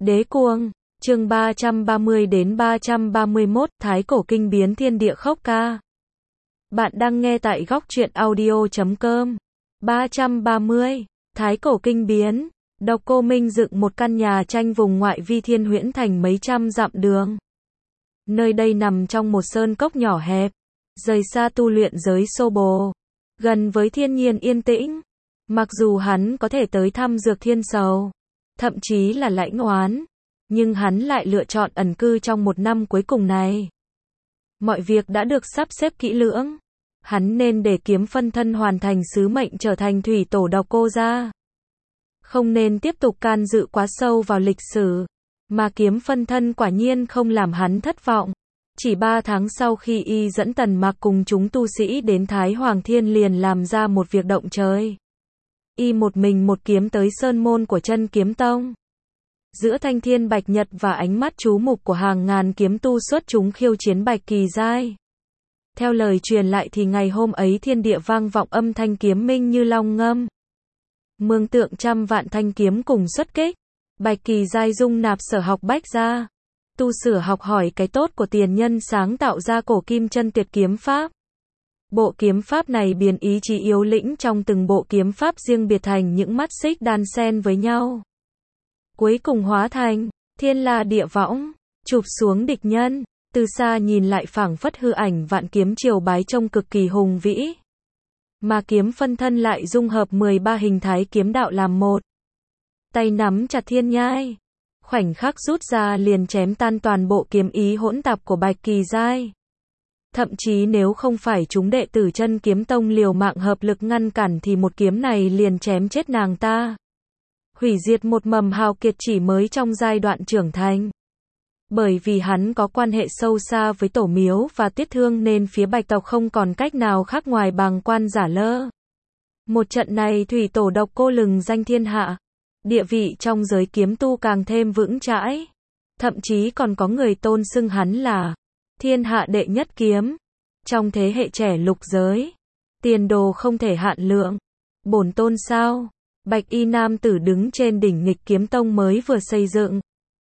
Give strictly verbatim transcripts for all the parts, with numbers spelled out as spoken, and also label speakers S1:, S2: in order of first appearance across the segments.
S1: Đế Cuồng, chương ba trăm ba mươi đến ba trăm ba mươi mốt, Thái Cổ Kinh Biến Thiên Địa Khốc Ca. Bạn đang nghe tại góc truyện audio chấm com. ba trăm ba mươi, Thái Cổ Kinh Biến. Độc Cô Minh dựng một căn nhà tranh vùng ngoại vi Thiên Huyễn Thành mấy trăm dặm đường. Nơi đây nằm trong một sơn cốc nhỏ hẹp, rời xa tu luyện giới xô bồ, gần với thiên nhiên yên tĩnh. Mặc dù hắn có thể tới thăm Dược Thiên Sầu, thậm chí là Lãnh Oán, nhưng hắn lại lựa chọn ẩn cư trong một năm cuối cùng này. Mọi việc đã được sắp xếp kỹ lưỡng. Hắn nên để Kiếm Phân Thân hoàn thành sứ mệnh trở thành thủy tổ Độc Cô gia. Không nên tiếp tục can dự quá sâu vào lịch sử. Mà Kiếm Phân Thân quả nhiên không làm hắn thất vọng. Chỉ ba tháng sau khi y dẫn Tần Mạc cùng chúng tu sĩ đến Thái Hoàng Thiên liền làm ra một việc động trời. Y một mình một kiếm tới sơn môn của Chân Kiếm Tông. Giữa thanh thiên bạch nhật và ánh mắt chú mục của hàng ngàn kiếm tu xuất chúng khiêu chiến Bạch Kỳ Giai. Theo lời truyền lại thì ngày hôm ấy thiên địa vang vọng âm thanh kiếm minh như long ngâm. Mường tượng trăm vạn thanh kiếm cùng xuất kích. Bạch Kỳ Giai dung nạp sở học bách gia. Tu sửa học hỏi cái tốt của tiền nhân sáng tạo ra cổ kim chân tuyệt kiếm pháp. Bộ kiếm pháp này biến ý chí yếu lĩnh trong từng bộ kiếm pháp riêng biệt thành những mắt xích đan xen với nhau. Cuối cùng hóa thành thiên la địa võng, chụp xuống địch nhân. Từ xa nhìn lại phảng phất hư ảnh vạn kiếm triều bái trông cực kỳ hùng vĩ. Mà Kiếm Phân Thân lại dung hợp mười ba hình thái kiếm đạo làm một. Tay nắm chặt thiên nhai, khoảnh khắc rút ra liền chém tan toàn bộ kiếm ý hỗn tạp của Bạch Kỳ Giai. Thậm chí nếu không phải chúng đệ tử Chân Kiếm Tông liều mạng hợp lực ngăn cản thì một kiếm này liền chém chết nàng ta. Hủy diệt một mầm hào kiệt chỉ mới trong giai đoạn trưởng thành. Bởi vì hắn có quan hệ sâu xa với Tổ Miếu và Tiết Thương nên phía Bạch tộc không còn cách nào khác ngoài bàng quan giả lơ. Một trận này thủy tổ Độc Cô lừng danh thiên hạ. Địa vị trong giới kiếm tu càng thêm vững chãi. Thậm chí còn có người tôn xưng hắn là thiên hạ đệ nhất kiếm. Trong thế hệ trẻ lục giới, tiền đồ không thể hạn lượng. Bổn tôn sao? Bạch y nam tử đứng trên đỉnh Nghịch Kiếm Tông mới vừa xây dựng.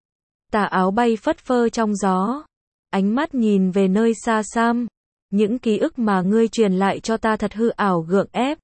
S1: Tà áo bay phất phơ trong gió. Ánh mắt nhìn về nơi xa xăm. Những ký ức mà ngươi truyền lại cho ta thật hư ảo gượng ép.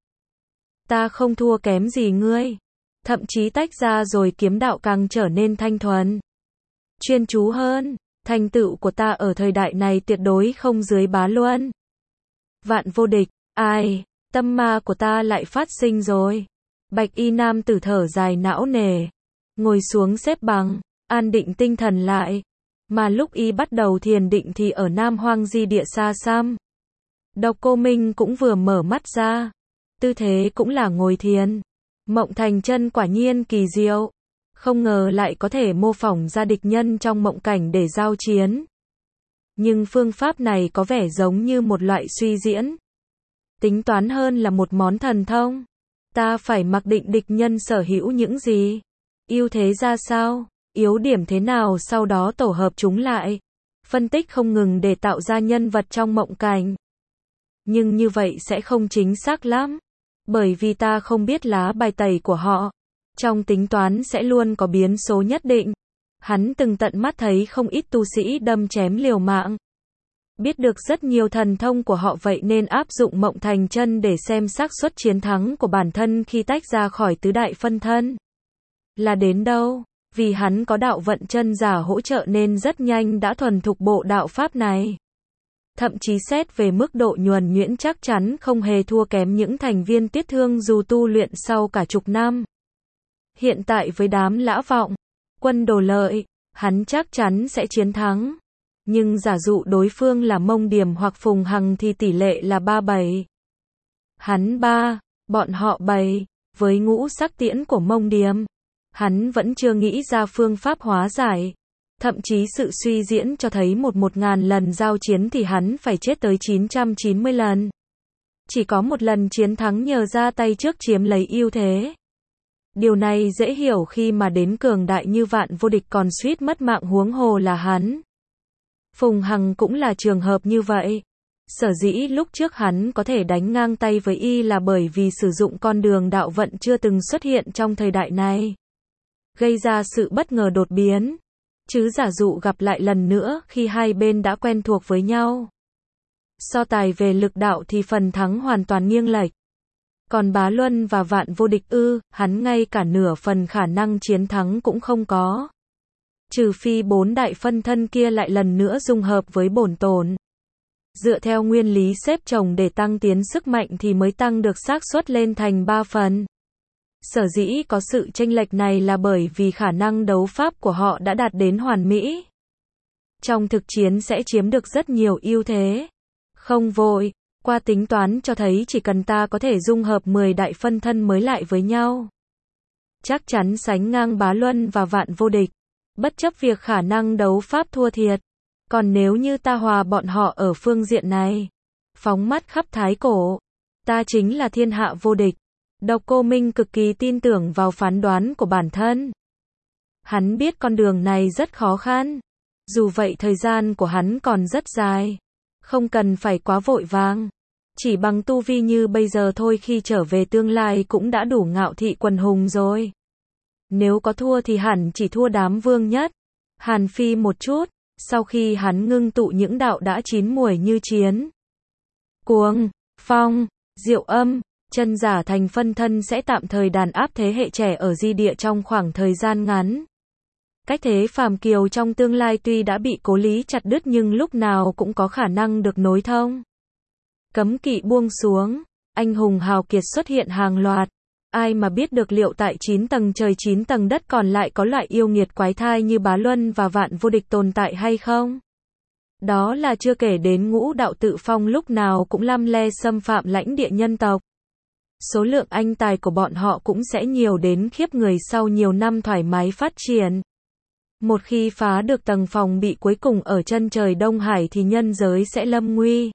S1: Ta không thua kém gì ngươi. Thậm chí tách ra rồi kiếm đạo càng trở nên thanh thuần. Chuyên chú hơn. Thành tựu của ta ở thời đại này tuyệt đối không dưới Bá Luân. Vạn vô địch. Ai, tâm ma của ta lại phát sinh rồi. Bạch y nam tử thở dài não nề. Ngồi xuống xếp bằng. An định tinh thần lại. Mà lúc y bắt đầu thiền định thì ở Nam Hoang Di địa xa xăm. Độc Cô Minh cũng vừa mở mắt ra. Tư thế cũng là ngồi thiền. Mộng thành chân quả nhiên kỳ diệu. Không ngờ lại có thể mô phỏng ra địch nhân trong mộng cảnh để giao chiến. Nhưng phương pháp này có vẻ giống như một loại suy diễn. Tính toán hơn là một món thần thông. Ta phải mặc định địch nhân sở hữu những gì. Ưu thế ra sao? Yếu điểm thế nào sau đó tổ hợp chúng lại. Phân tích không ngừng để tạo ra nhân vật trong mộng cảnh. Nhưng như vậy sẽ không chính xác lắm. Bởi vì ta không biết lá bài tẩy của họ. Trong tính toán sẽ luôn có biến số nhất định. Hắn từng tận mắt thấy không ít tu sĩ đâm chém liều mạng. Biết được rất nhiều thần thông của họ vậy nên áp dụng mộng thành chân để xem xác suất chiến thắng của bản thân khi tách ra khỏi tứ đại phân thân. Là đến đâu? Vì hắn có đạo vận chân giả hỗ trợ nên rất nhanh đã thuần thục bộ đạo pháp này. Thậm chí xét về mức độ nhuần nhuyễn chắc chắn không hề thua kém những thành viên Tiết Thương dù tu luyện sau cả chục năm. Hiện tại với đám Lã Vọng, Quân Đồ Lợi, hắn chắc chắn sẽ chiến thắng. Nhưng giả dụ đối phương là Mông Điềm hoặc Phùng Hằng thì tỷ lệ là ba bảy. Hắn ba, bọn họ bảy, với ngũ sắc tiễn của Mông Điềm. Hắn vẫn chưa nghĩ ra phương pháp hóa giải. Thậm chí sự suy diễn cho thấy một một ngàn lần giao chiến thì hắn phải chết tới chín trăm chín mươi lần. Chỉ có một lần chiến thắng nhờ ra tay trước chiếm lấy ưu thế. Điều này dễ hiểu khi mà đến cường đại như Vạn Vô Địch còn suýt mất mạng huống hồ là hắn. Phùng Hằng cũng là trường hợp như vậy. Sở dĩ lúc trước hắn có thể đánh ngang tay với y là bởi vì sử dụng con đường đạo vận chưa từng xuất hiện trong thời đại này. gây ra sự bất ngờ đột biến. Chứ giả dụ gặp lại lần nữa khi hai bên đã quen thuộc với nhau. So tài về lực đạo thì phần thắng hoàn toàn nghiêng lệch. Còn Bá Luân và Vạn Vô Địch ư, hắn ngay cả nửa phần khả năng chiến thắng cũng không có. Trừ phi bốn đại phân thân kia lại lần nữa dung hợp với bổn tồn. Dựa theo nguyên lý xếp chồng để tăng tiến sức mạnh thì mới tăng được xác suất lên thành ba phần. Sở dĩ có sự chênh lệch này là bởi vì khả năng đấu pháp của họ đã đạt đến hoàn mỹ. Trong thực chiến sẽ chiếm được rất nhiều ưu thế. Không vội, qua tính toán cho thấy chỉ cần ta có thể dung hợp mười đại phân thân mới lại với nhau. Chắc chắn sánh ngang Bá Luân và Vạn Vô Địch. Bất chấp việc khả năng đấu pháp thua thiệt. Còn nếu như ta hòa bọn họ ở phương diện này, phóng mắt khắp thái cổ, ta chính là thiên hạ vô địch. Độc Cô Minh cực kỳ tin tưởng vào phán đoán của bản thân. Hắn biết con đường này rất khó khăn. Dù vậy thời gian của hắn còn rất dài. Không cần phải quá vội vàng. Chỉ bằng tu vi như bây giờ thôi khi trở về tương lai cũng đã đủ ngạo thị quần hùng rồi. Nếu có thua thì hẳn chỉ thua đám vương nhất, Hàn Phi một chút. Sau khi hắn ngưng tụ những đạo đã chín muồi như chiến, Cuồng, Phong, Diệu Âm, chân giả thành phân thân sẽ tạm thời đàn áp thế hệ trẻ ở di địa trong khoảng thời gian ngắn. Cách thế phàm kiều trong tương lai tuy đã bị cố lý chặt đứt nhưng lúc nào cũng có khả năng được nối thông. Cấm kỵ buông xuống, anh hùng hào kiệt xuất hiện hàng loạt. Ai mà biết được liệu tại chín tầng trời chín tầng đất còn lại có loại yêu nghiệt quái thai như Bá Luân và Vạn Vô Địch tồn tại hay không? Đó là chưa kể đến ngũ đạo tự phong lúc nào cũng lăm le xâm phạm lãnh địa nhân tộc. Số lượng anh tài của bọn họ cũng sẽ nhiều đến khiếp người sau nhiều năm thoải mái phát triển. Một khi phá được tầng phòng bị cuối cùng ở chân trời Đông Hải thì nhân giới sẽ lâm nguy.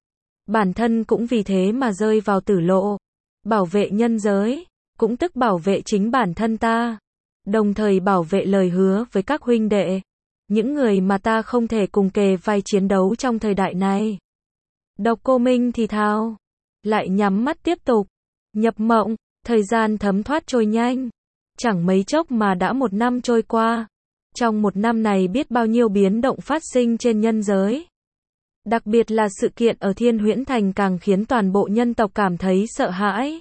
S1: Bản thân cũng vì thế mà rơi vào tử lộ. Bảo vệ nhân giới, cũng tức bảo vệ chính bản thân ta. Đồng thời bảo vệ lời hứa với các huynh đệ. Những người mà ta không thể cùng kề vai chiến đấu trong thời đại này. Độc Cô Minh thì thào. Lại nhắm mắt tiếp tục. Nhập mộng, thời gian thấm thoát trôi nhanh. Chẳng mấy chốc mà đã một năm trôi qua. Trong một năm này biết bao nhiêu biến động phát sinh trên nhân giới. Đặc biệt là sự kiện ở Thiên Huyễn Thành càng khiến toàn bộ nhân tộc cảm thấy sợ hãi.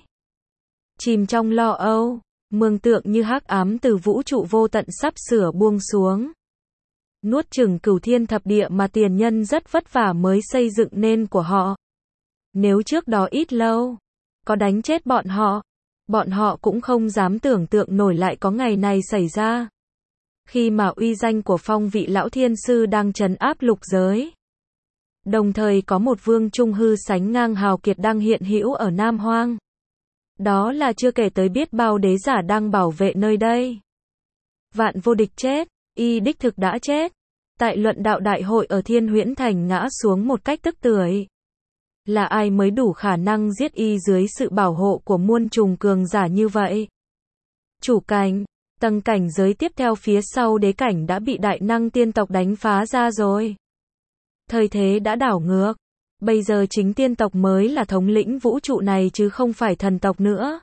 S1: Chìm trong lo âu, mường tượng như hắc ám từ vũ trụ vô tận sắp sửa buông xuống. Nuốt chửng cửu thiên thập địa mà tiền nhân rất vất vả mới xây dựng nên của họ. Nếu trước đó ít lâu, có đánh chết bọn họ, bọn họ cũng không dám tưởng tượng nổi lại có ngày này xảy ra. Khi mà uy danh của Phong Vị Lão Thiên Sư đang trấn áp lục giới. Đồng thời có một vương trung hư sánh ngang hào kiệt đang hiện hữu ở Nam Hoang. Đó là chưa kể tới biết bao đế giả đang bảo vệ nơi đây. Vạn Vô Địch chết, y đích thực đã chết. Tại luận đạo đại hội ở Thiên Huyễn Thành ngã xuống một cách tức tưởi. Là ai mới đủ khả năng giết y dưới sự bảo hộ của muôn trùng cường giả như vậy? Chủ cảnh, tầng cảnh giới tiếp theo phía sau đế cảnh đã bị đại năng tiên tộc đánh phá ra rồi. Thời thế đã đảo ngược. Bây giờ chính tiên tộc mới là thống lĩnh vũ trụ này chứ không phải thần tộc nữa.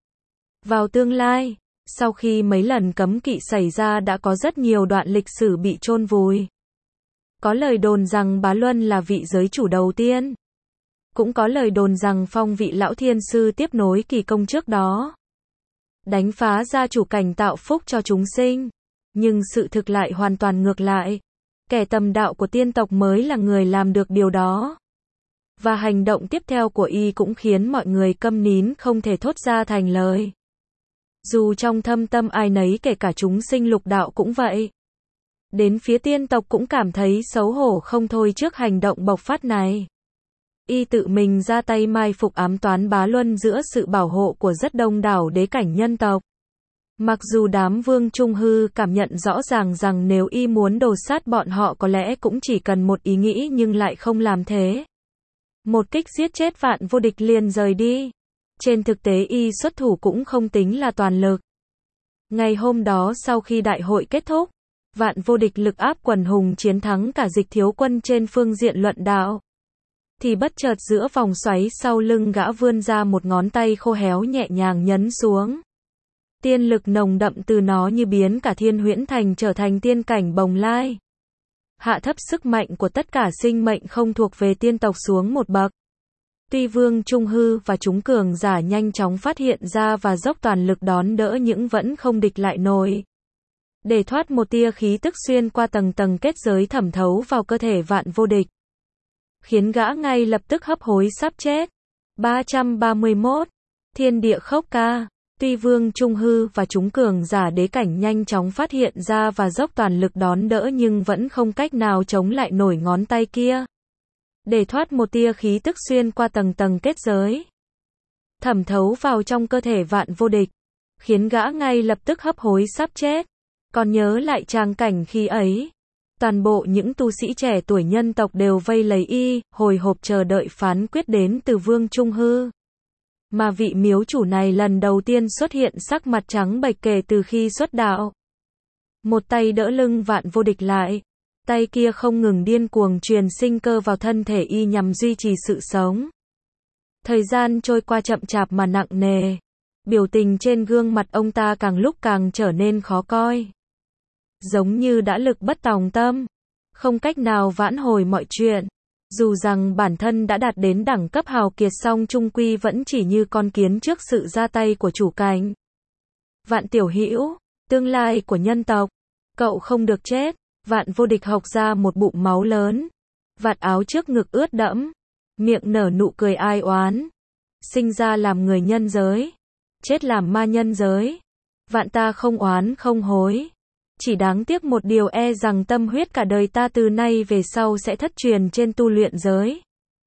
S1: Vào tương lai, sau khi mấy lần cấm kỵ xảy ra đã có rất nhiều đoạn lịch sử bị chôn vùi. Có lời đồn rằng Bá Luân là vị giới chủ đầu tiên. Cũng có lời đồn rằng Phong Vị Lão Thiên Sư tiếp nối kỳ công trước đó. Đánh phá ra chủ cảnh tạo phúc cho chúng sinh. Nhưng sự thực lại hoàn toàn ngược lại. Kẻ tầm đạo của tiên tộc mới là người làm được điều đó. Và hành động tiếp theo của y cũng khiến mọi người câm nín không thể thốt ra thành lời. Dù trong thâm tâm ai nấy kể cả chúng sinh lục đạo cũng vậy. Đến phía tiên tộc cũng cảm thấy xấu hổ không thôi trước hành động bộc phát này. Y tự mình ra tay mai phục ám toán Bá Luân giữa sự bảo hộ của rất đông đảo đế cảnh nhân tộc. Mặc dù đám vương trung hư cảm nhận rõ ràng rằng nếu y muốn đồ sát bọn họ có lẽ cũng chỉ cần một ý nghĩ nhưng lại không làm thế. Một kích giết chết Vạn Vô Địch liền rời đi. Trên thực tế y xuất thủ cũng không tính là toàn lực. Ngày hôm đó sau khi đại hội kết thúc, Vạn Vô Địch lực áp quần hùng chiến thắng cả Dịch Thiếu Quân trên phương diện luận đạo. Thì bất chợt giữa vòng xoáy sau lưng gã vươn ra một ngón tay khô héo nhẹ nhàng nhấn xuống. Tiên lực nồng đậm từ nó như biến cả thiên huyễn thành trở thành tiên cảnh bồng lai. Hạ thấp sức mạnh của tất cả sinh mệnh không thuộc về tiên tộc xuống một bậc. Tuy Vương Trung Hư và chúng cường giả nhanh chóng phát hiện ra và dốc toàn lực đón đỡ nhưng vẫn không địch lại nổi. Để thoát một tia khí tức xuyên qua tầng tầng kết giới thẩm thấu vào cơ thể Vạn Vô Địch, khiến gã ngay lập tức hấp hối sắp chết. ba trăm ba mươi mốt. Thiên địa khốc ca. Tuy Vương Trung Hư và chúng cường giả đế cảnh nhanh chóng phát hiện ra và dốc toàn lực đón đỡ nhưng vẫn không cách nào chống lại nổi ngón tay kia. Để thoát một tia khí tức xuyên qua tầng tầng kết giới, thẩm thấu vào trong cơ thể Vạn Vô Địch, khiến gã ngay lập tức hấp hối sắp chết. Còn nhớ lại tràng cảnh khi ấy, toàn bộ những tu sĩ trẻ tuổi nhân tộc đều vây lấy y, hồi hộp chờ đợi phán quyết đến từ Vương Trung Hư. Mà vị miếu chủ này lần đầu tiên xuất hiện sắc mặt trắng bệch kể từ khi xuất đạo. Một tay đỡ lưng Vạn Vô Địch lại, tay kia không ngừng điên cuồng truyền sinh cơ vào thân thể y nhằm duy trì sự sống. Thời gian trôi qua chậm chạp mà nặng nề, biểu tình trên gương mặt ông ta càng lúc càng trở nên khó coi. Giống như đã lực bất tòng tâm, không cách nào vãn hồi mọi chuyện. Dù rằng bản thân đã đạt đến đẳng cấp hào kiệt song trung quy vẫn chỉ như con kiến trước sự ra tay của chủ cảnh. Vạn Tiểu Hữu, tương lai của nhân tộc, cậu không được chết. Vạn Vô Địch hộc ra một bụng máu lớn, vạt áo trước ngực ướt đẫm, miệng nở nụ cười ai oán. Sinh ra làm người nhân giới, chết làm ma nhân giới. Vạn ta không oán không hối. Chỉ đáng tiếc một điều, e rằng tâm huyết cả đời ta từ nay về sau sẽ thất truyền trên tu luyện giới.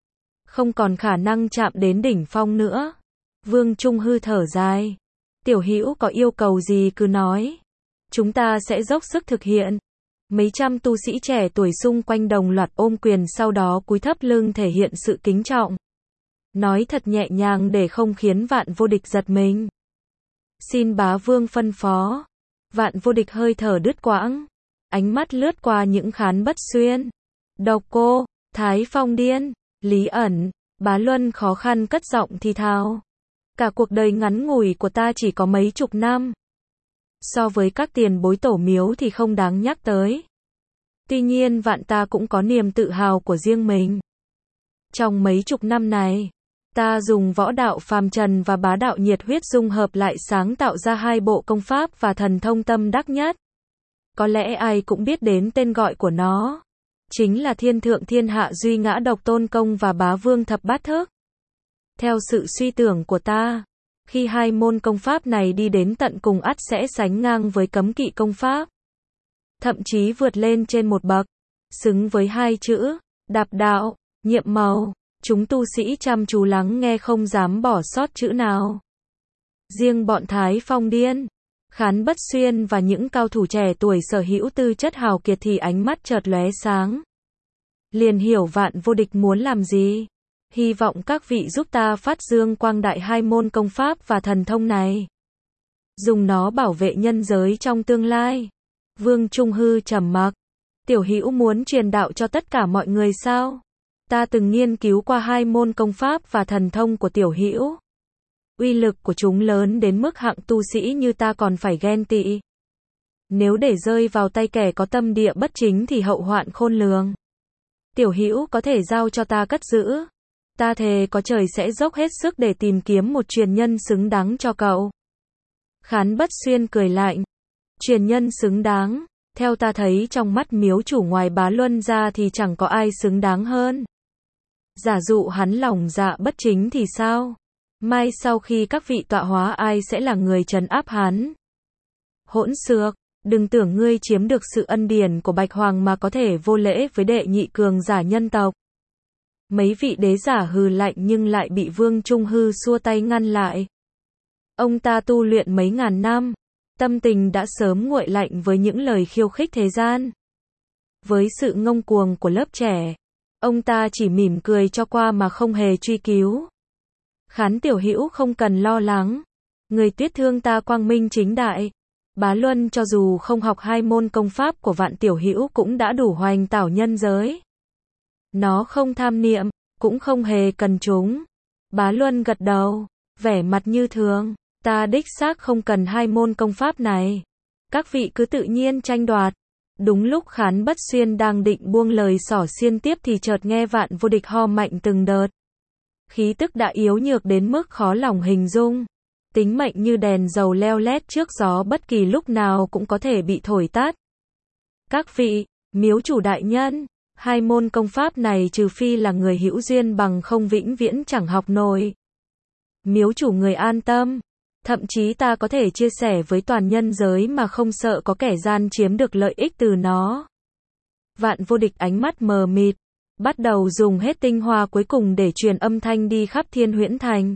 S1: Không còn khả năng chạm đến đỉnh phong nữa. Vương Trung Hư thở dài. Tiểu Hữu có yêu cầu gì cứ nói. Chúng ta sẽ dốc sức thực hiện. Mấy trăm tu sĩ trẻ tuổi xung quanh đồng loạt ôm quyền, sau đó cúi thấp lưng thể hiện sự kính trọng. Nói thật nhẹ nhàng để không khiến Vạn Vô Địch giật mình. Xin bá vương phân phó. Vạn Vô Địch hơi thở đứt quãng, ánh mắt lướt qua những Khán Bất Xuyên, Độc Cô, Thái Phong Điên, Lý Ẩn, Bá Luân khó khăn cất giọng thì thào. Cả cuộc đời ngắn ngủi của ta chỉ có mấy chục năm. So với các tiền bối tổ miếu thì không đáng nhắc tới. Tuy nhiên vạn ta cũng có niềm tự hào của riêng mình. Trong mấy chục năm này, ta dùng võ đạo phàm trần và bá đạo nhiệt huyết dung hợp lại sáng tạo ra hai bộ công pháp và thần thông tâm đắc nhất. Có lẽ ai cũng biết đến tên gọi của nó. Chính là Thiên Thượng Thiên Hạ Duy Ngã Độc Tôn Công và Bá Vương Thập Bát Thức. Theo sự suy tưởng của ta, khi hai môn công pháp này đi đến tận cùng ắt sẽ sánh ngang với cấm kỵ công pháp. Thậm chí vượt lên trên một bậc, xứng với hai chữ, đạp đạo, nhiệm màu. Chúng tu sĩ chăm chú lắng nghe không dám bỏ sót chữ nào. Riêng bọn Thái Phong Điên, Khán Bất Xuyên và những cao thủ trẻ tuổi sở hữu tư chất hào kiệt thì ánh mắt chợt lóe sáng. Liền hiểu Vạn Vô Địch muốn làm gì. Hy vọng các vị giúp ta phát dương quang đại hai môn công pháp và thần thông này. Dùng nó bảo vệ nhân giới trong tương lai. Vương Trung Hư trầm mặc. Tiểu Hữu muốn truyền đạo cho tất cả mọi người sao? Ta từng nghiên cứu qua hai môn công pháp và thần thông của Tiểu Hữu. Uy lực của chúng lớn đến mức hạng tu sĩ như ta còn phải ghen tị. Nếu để rơi vào tay kẻ có tâm địa bất chính thì hậu hoạn khôn lường. Tiểu Hữu có thể giao cho ta cất giữ. Ta thề có trời sẽ dốc hết sức để tìm kiếm một truyền nhân xứng đáng cho cậu. Khán Bất Xuyên cười lạnh. Truyền nhân xứng đáng, theo ta thấy trong mắt miếu chủ ngoài Bá Luân ra thì chẳng có ai xứng đáng hơn. Giả dụ hắn lòng dạ bất chính thì sao? Mai sau khi các vị tọa hóa ai sẽ là người trấn áp hắn? Hỗn xược, đừng tưởng ngươi chiếm được sự ân điển của Bạch Hoàng mà có thể vô lễ với đệ nhị cường giả nhân tộc. Mấy vị đế giả hừ lạnh nhưng lại bị Vương Trung Hư xua tay ngăn lại. Ông ta tu luyện mấy ngàn năm, tâm tình đã sớm nguội lạnh với những lời khiêu khích thế gian. Với sự ngông cuồng của lớp trẻ, ông ta chỉ mỉm cười cho qua mà không hề truy cứu. Khán Tiểu Hữu không cần lo lắng. Người Tuyết Thương ta quang minh chính đại. Bá Luân cho dù không học hai môn công pháp của Vạn Tiểu Hữu cũng đã đủ hoành tảo nhân giới. Nó không tham niệm, cũng không hề cần chúng. Bá Luân gật đầu, vẻ mặt như thường. Ta đích xác không cần hai môn công pháp này. Các vị cứ tự nhiên tranh đoạt. Đúng lúc Khán Bất Xuyên đang định buông lời xỏ xiên tiếp thì chợt nghe Vạn Vô Địch ho mạnh từng đợt. Khí tức đã yếu nhược đến mức khó lòng hình dung. Tính mệnh như đèn dầu leo lét trước gió, bất kỳ lúc nào cũng có thể bị thổi tắt. Các vị, miếu chủ đại nhân, hai môn công pháp này trừ phi là người hữu duyên bằng không vĩnh viễn chẳng học nổi. Miếu chủ người an tâm. Thậm chí ta có thể chia sẻ với toàn nhân giới mà không sợ có kẻ gian chiếm được lợi ích từ nó. Vạn Vô Địch ánh mắt mờ mịt, bắt đầu dùng hết tinh hoa cuối cùng để truyền âm thanh đi khắp Thiên Huyễn Thành.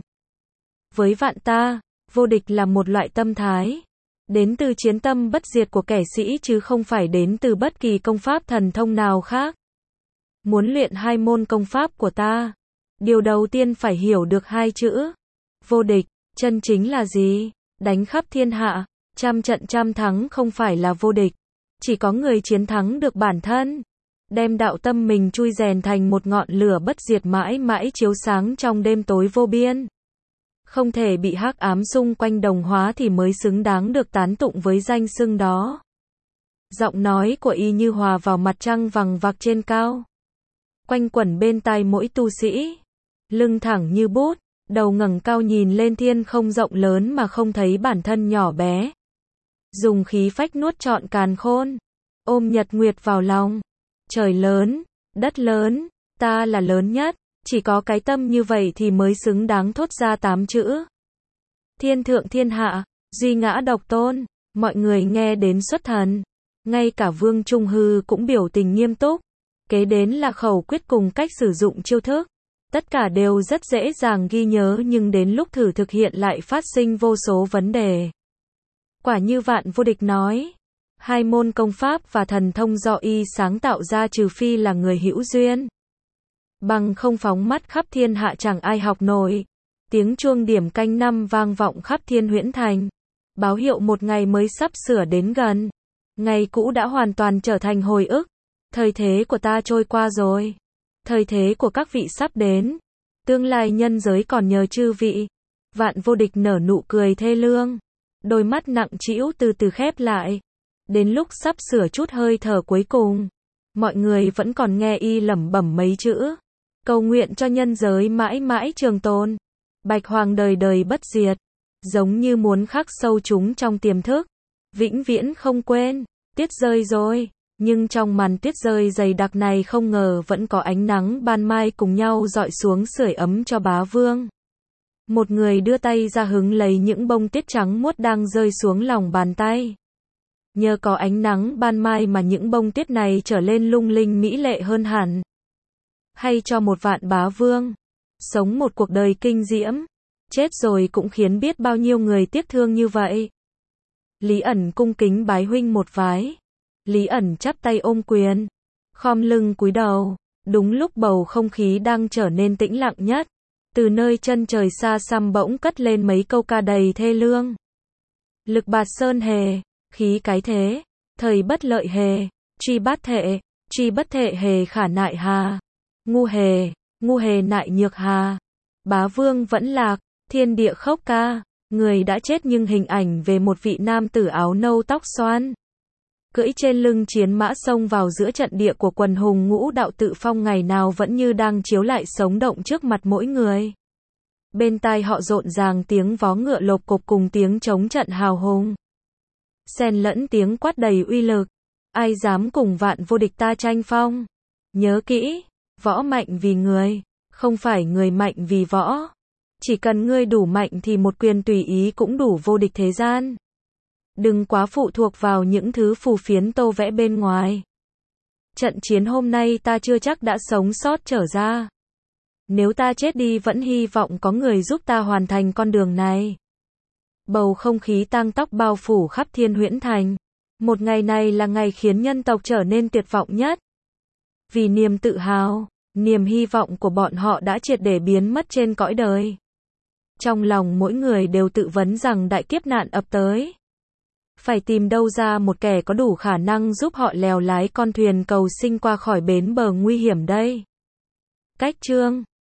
S1: Với vạn ta, vô địch là một loại tâm thái, đến từ chiến tâm bất diệt của kẻ sĩ chứ không phải đến từ bất kỳ công pháp thần thông nào khác. Muốn luyện hai môn công pháp của ta, điều đầu tiên phải hiểu được hai chữ. Vô địch, chân chính là gì? Đánh khắp thiên hạ, trăm trận trăm thắng không phải là vô địch. Chỉ có người chiến thắng được bản thân. Đem đạo tâm mình chui rèn thành một ngọn lửa bất diệt mãi mãi chiếu sáng trong đêm tối vô biên. Không thể bị hắc ám xung quanh đồng hóa thì mới xứng đáng được tán tụng với danh xưng đó. Giọng nói của y như hòa vào mặt trăng vằng vặc trên cao. Quanh quẩn bên tai mỗi tu sĩ. Lưng thẳng như bút, đầu ngẩng cao nhìn lên thiên không rộng lớn mà không thấy bản thân nhỏ bé. Dùng khí phách nuốt trọn càn khôn. Ôm nhật nguyệt vào lòng. Trời lớn, đất lớn, ta là lớn nhất. Chỉ có cái tâm như vậy thì mới xứng đáng thốt ra tám chữ. Thiên thượng thiên hạ, duy ngã độc tôn. Mọi người nghe đến xuất thần. Ngay cả Vương Trung Hư cũng biểu tình nghiêm túc. Kế đến là khẩu quyết cùng cách sử dụng chiêu thức. Tất cả đều rất dễ dàng ghi nhớ nhưng đến lúc thử thực hiện lại phát sinh vô số vấn đề. Quả như Vạn Vô Địch nói. Hai môn công pháp và thần thông do y sáng tạo ra trừ phi là người hữu duyên. Bằng không phóng mắt khắp thiên hạ chẳng ai học nổi. Tiếng chuông điểm canh năm vang vọng khắp Thiên Huyễn Thành. Báo hiệu một ngày mới sắp sửa đến gần. Ngày cũ đã hoàn toàn trở thành hồi ức. Thời thế của ta trôi qua rồi. Thời thế của các vị sắp đến. Tương lai nhân giới còn nhờ chư vị. Vạn Vô Địch nở nụ cười thê lương. Đôi mắt nặng trĩu từ từ khép lại. Đến lúc sắp sửa chút hơi thở cuối cùng. Mọi người vẫn còn nghe y lẩm bẩm mấy chữ. Cầu nguyện cho nhân giới mãi mãi trường tồn. Bạch Hoàng đời đời bất diệt. Giống như muốn khắc sâu chúng trong tiềm thức. Vĩnh viễn không quên. Tuyết rơi rồi. Nhưng trong màn tuyết rơi dày đặc này không ngờ vẫn có ánh nắng ban mai cùng nhau dọi xuống sưởi ấm cho bá vương. Một người đưa tay ra hứng lấy những bông tuyết trắng muốt đang rơi xuống lòng bàn tay. Nhờ có ánh nắng ban mai mà những bông tuyết này trở lên lung linh mỹ lệ hơn hẳn. Hay cho một vạn bá vương. Sống một cuộc đời kinh diễm. Chết rồi cũng khiến biết bao nhiêu người tiếc thương như vậy. Lý ẩn cung kính bái huynh một vái. Lý ẩn chắp tay ôm quyền. Khom lưng cúi đầu. Đúng lúc bầu không khí đang trở nên tĩnh lặng nhất. Từ nơi chân trời xa xăm bỗng cất lên mấy câu ca đầy thê lương. Lực bạt sơn hề. Khí cái thế. Thời bất lợi hề. Truy bát thệ. Truy bất thệ hề khả nại hà. Ngu hề. Ngu hề nại nhược hà. Bá vương vẫn lạc. Thiên địa khóc ca. Người đã chết nhưng hình ảnh về một vị nam tử áo nâu tóc xoăn. Cưỡi trên lưng chiến mã xông vào giữa trận địa của quần hùng ngũ đạo tự phong ngày nào vẫn như đang chiếu lại sống động trước mặt mỗi người. Bên tai họ rộn ràng tiếng vó ngựa lộc cộc cùng tiếng trống trận hào hùng. Xen lẫn tiếng quát đầy uy lực. Ai dám cùng Vạn Vô Địch ta tranh phong? Nhớ kỹ, võ mạnh vì người, không phải người mạnh vì võ. Chỉ cần ngươi đủ mạnh thì một quyền tùy ý cũng đủ vô địch thế gian. Đừng quá phụ thuộc vào những thứ phù phiến tô vẽ bên ngoài. Trận chiến hôm nay ta chưa chắc đã sống sót trở ra. Nếu ta chết đi vẫn hy vọng có người giúp ta hoàn thành con đường này. Bầu không khí tang tóc bao phủ khắp Thiên Huyễn Thành. Một ngày này là ngày khiến nhân tộc trở nên tuyệt vọng nhất. Vì niềm tự hào, niềm hy vọng của bọn họ đã triệt để biến mất trên cõi đời. Trong lòng mỗi người đều tự vấn rằng đại kiếp nạn ập tới. Phải tìm đâu ra một kẻ có đủ khả năng giúp họ lèo lái con thuyền cầu sinh qua khỏi bến bờ nguy hiểm đây. Cách chương